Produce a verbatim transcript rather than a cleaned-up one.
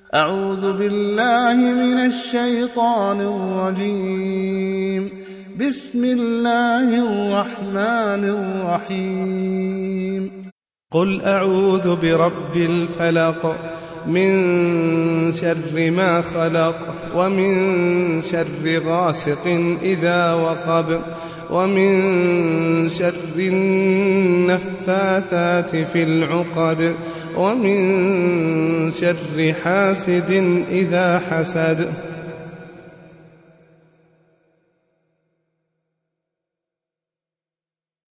أعوذ بالله من الشيطان الرجيم. بسم الله الرحمن الرحيم. قل أعوذ برب الفلق من شر ما خلق ومن شر غاسق إذا وقب ومن شر النفاثات في العقد ومن شر حاسد إذا حسد.